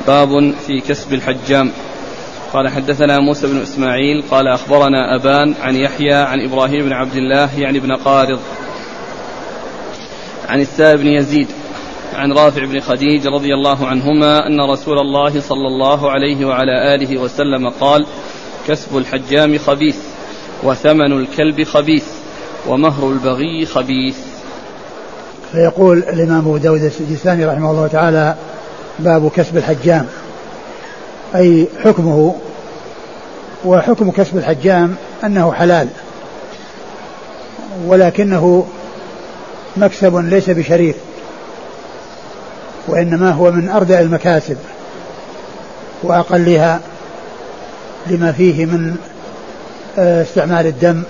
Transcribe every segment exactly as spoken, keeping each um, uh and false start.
باب في كسب الحجام. قال حدثنا موسى بن إسماعيل قال أخبرنا أبان عن يحيى عن إبراهيم بن عبد الله يعني بن قارض عن السائب بن يزيد عن رافع بن خديج رضي الله عنهما أن رسول الله صلى الله عليه وعلى آله وسلم قال: كسب الحجام خبيث، وثمن الكلب خبيث، ومهر البغي خبيث. فيقول الإمام أبو داود السجستاني رحمه الله تعالى: باب كسب الحجام، أي حكمه. وحكم كسب الحجام أنه حلال، ولكنه مكسب ليس بشريف، وإنما هو من أردأ المكاسب وأقلها، لما فيه من استعمال الدم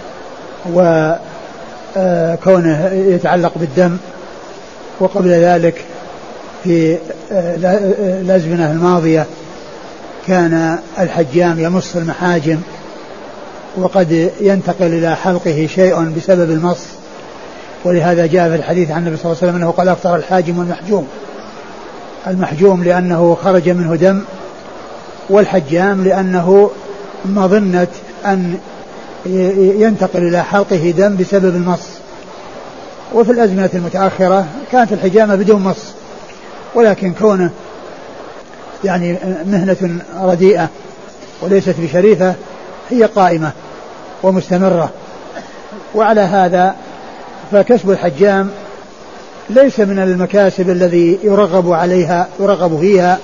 وكونه يتعلق بالدم. وقبل ذلك في الأزمنة الماضية كان الحجام يمص المحاجم، وقد ينتقل إلى حلقه شيء بسبب المص، ولهذا جاء في الحديث عن النبي صلى الله عليه وسلم أنه قال: أفطر الحاجم والمحجوم. المحجوم لأنه خرج منه دم، والحجام لأنه مظنة أن ينتقل إلى حلقه دم بسبب المص. وفي الأزمنة المتأخرة كانت الحجامة بدون مص، ولكن كونه يعني مهنة رديئة وليست بشريفة هي قائمة ومستمرة. وعلى هذا فكسب الحجام ليس من المكاسب الذي يرغب عليها يرغب فيها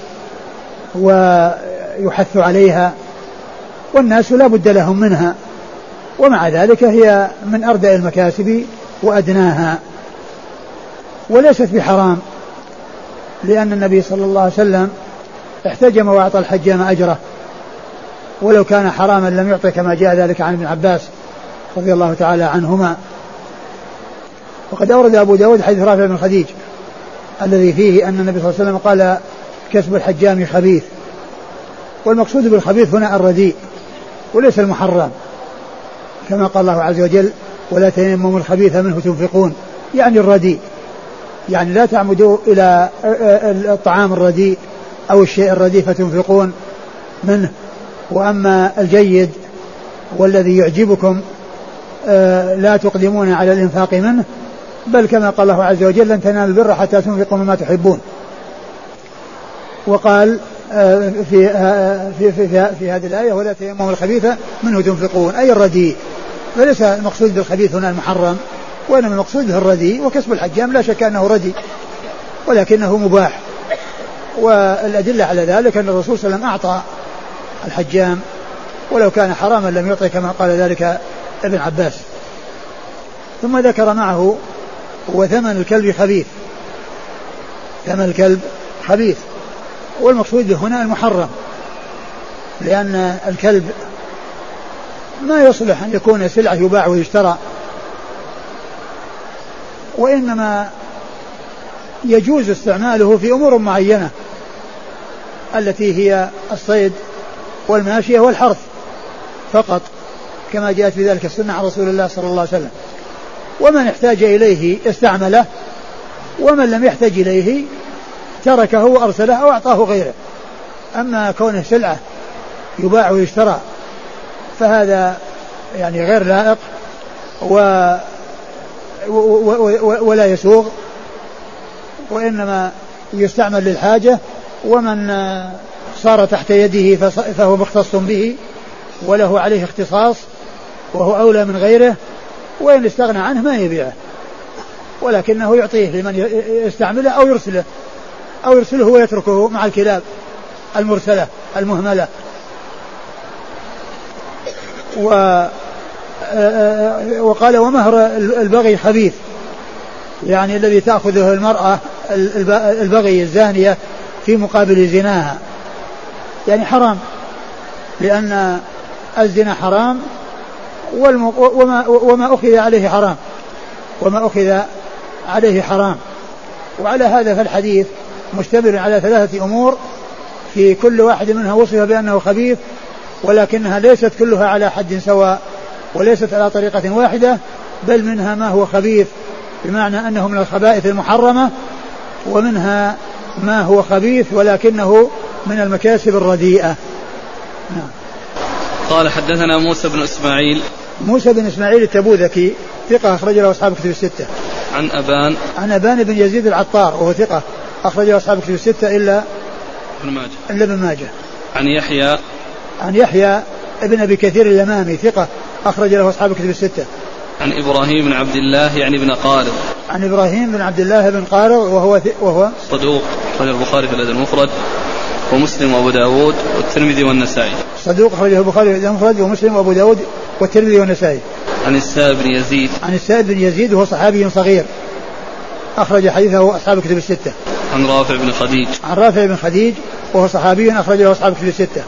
ويحث عليها، والناس لا بد لهم منها، ومع ذلك هي من أردأ المكاسب وأدناها، وليست بحرام، لأن النبي صلى الله عليه وسلم احتجم وأعطى الحجام أجره، ولو كان حراما لم يعطي، كما جاء ذلك عن ابن عباس رضي الله تعالى عنهما. وقد أورد أبو داود حديث رافع بن خديج الذي فيه أن النبي صلى الله عليه وسلم قال: كسب الحجام خبيث. والمقصود بالخبيث هنا الرديء وليس المحرم، كما قال الله عز وجل: ولا تيمموا الخبيث منه تنفقون، يعني الرديء، يعني لا تعمدوا إلى الطعام الرديء أو الشيء الرديء فتنفقون منه. وأما الجيد والذي يعجبكم لا تقدمون على الإنفاق منه، بل كما قال الله عز وجل: لن تنالوا البر حتى تنفقوا مما تحبون. وقال في في في, في, في هذه الآية: ولا تيمموا الخبيث منه تنفقون، أي الرديء. فليس المقصود بالخبيث هنا المحرم، وإنما المقصود به الرديء. وكسب الحجام لا شك أنه رديء، ولكنه مباح. والأدلة على ذلك أن الرسول صلى الله عليه وسلم أعطى الحجام، ولو كان حراما لم يعطي، كما قال ذلك ابن عباس. ثم ذكر معه: وثمن الكلب خبيث. ثمن الكلب خبيث، والمقصود به هنا المحرم، لأن الكلب ما يصلح أن يكون سلعة يباع ويشترى، وإنما يجوز استعماله في أمور معينة التي هي الصيد والماشية والحرث فقط، كما جاءت بذلك السنة عن رسول الله صلى الله عليه وسلم. ومن احتاج إليه استعمله، ومن لم يحتاج إليه تركه وأرسله أو أعطاه غيره. أما كونه سلعة يباع ويشترى فهذا يعني غير لائق و ولا يسوغ، وإنما يستعمل للحاجة، ومن صار تحت يده فهو مختص به وله عليه اختصاص وهو أولى من غيره، وإن استغنى عنه ما يبيعه، ولكنه يعطيه لمن يستعمله أو يرسله أو يرسله ويتركه مع الكلاب المرسلة المهملة. وقال: ومهر البغي خبيث، يعني الذي تأخذه المرأة البغي الزانية في مقابل زناها، يعني حرام، لأن الزنا حرام، وما, وما أخذ عليه حرام وما أخذ عليه حرام. وعلى هذا فالحديث مشتمل على ثلاثة أمور، في كل واحد منها وصف بأنه خبيث، ولكنها ليست كلها على حد سواء، وليست على طريقة واحدة، بل منها ما هو خبيث بمعنى أنه من الخبائث المحرمة، ومنها ما هو خبيث ولكنه من المكاسب الرديئة. نعم. قال حدثنا موسى بن إسماعيل. موسى بن إسماعيل التبوذكي ثقة أخرج له أصحاب كتب الستة. عن أبان. عن أبان بن يزيد العطار وهو ثقة أخرج له أصحاب كتب الستة إلا ابن ماجه. إلا ابن ماجه. عن يحيى. عن يحيى ابن أبي كثير اليمامي ثقة أخرج له أصحاب كتب الستة. عن إبراهيم بن عبد الله يعني بن قارض. عن إبراهيم بن عبد الله بن قارض وهو وهو صدوق أخرج البخاري في الأدب المفرد ومسلم وأبو داود والترمذي والنسائي. صدوق أخرجه البخاري في الأدب المفرد ومسلم وأبو داود والترمذي والنسائي. عن السائب بن يزيد. عن السائب بن يزيد وهو صحابي صغير أخرج حديثه أصحاب كتب الستة. عن رافع بن خديج. عن رافع بن خديج وهو صحابي أخرج له أصحاب كتب الستة.